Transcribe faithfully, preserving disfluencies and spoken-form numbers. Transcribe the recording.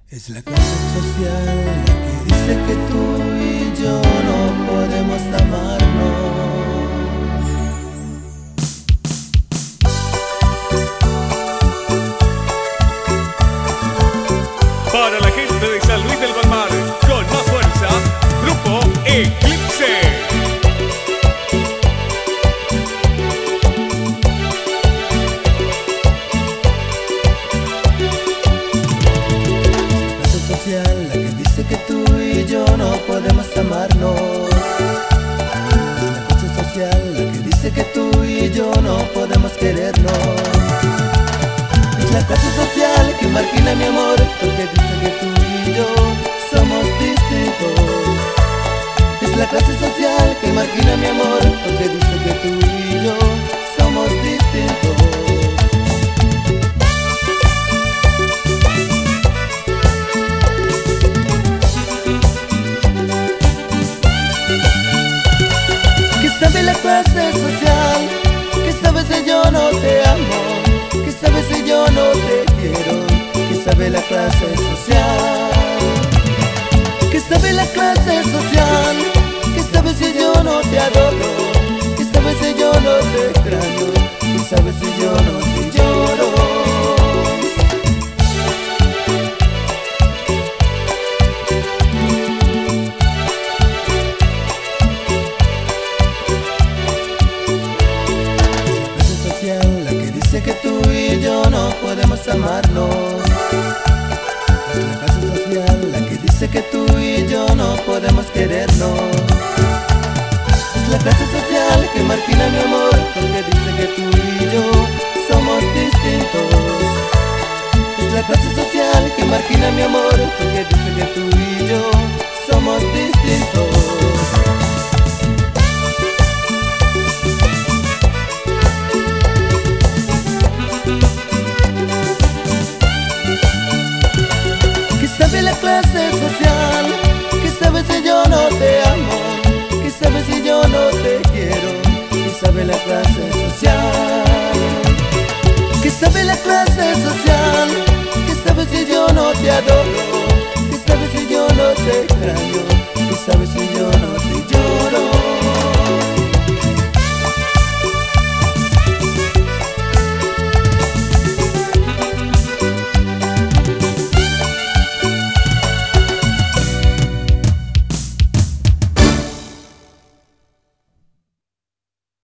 Es la clase social la que dice que tú y yo no podemos amarnos. Para la gente de San Luis del Palmar, con más fuerza, Grupo Eclipse. La que dice que tú y yo no podemos amarnos. Es la clase social la que dice que tú y yo no podemos querernos. Es la clase social que margina mi amor, porque dice que tú y yo somos distintos. Es la clase social que margina mi amor, porque dice que tú y yo somos distintos. ¿Sabe la clase social? ¿Qué sabes si yo no te amo? ¿Qué sabes si yo no te quiero? ¿Qué sabe la clase social? ¿Qué sabe la clase social? ¿Qué sabes si yo no te adoro? ¿Qué sabes si yo no te extraño? ¿Qué sabes si yo no te lloro? La que dice que tú y yo no podemos amarnos. Es la clase social la que dice que tú y yo no podemos querernos. Es la clase social que margina mi amor, porque dice que tú y yo somos distintos. Es la clase social que margina mi amor, porque dice que tú y yo somos distintos. ¿Sabe la clase social? ¿Qué sabes si yo no te amo? ¿Qué sabes si yo no te quiero? ¿Qué sabe la clase social? ¿Qué sabe la clase social? ¿Qué sabes si yo no te adoro? ¿Qué sabes si yo no te extraño?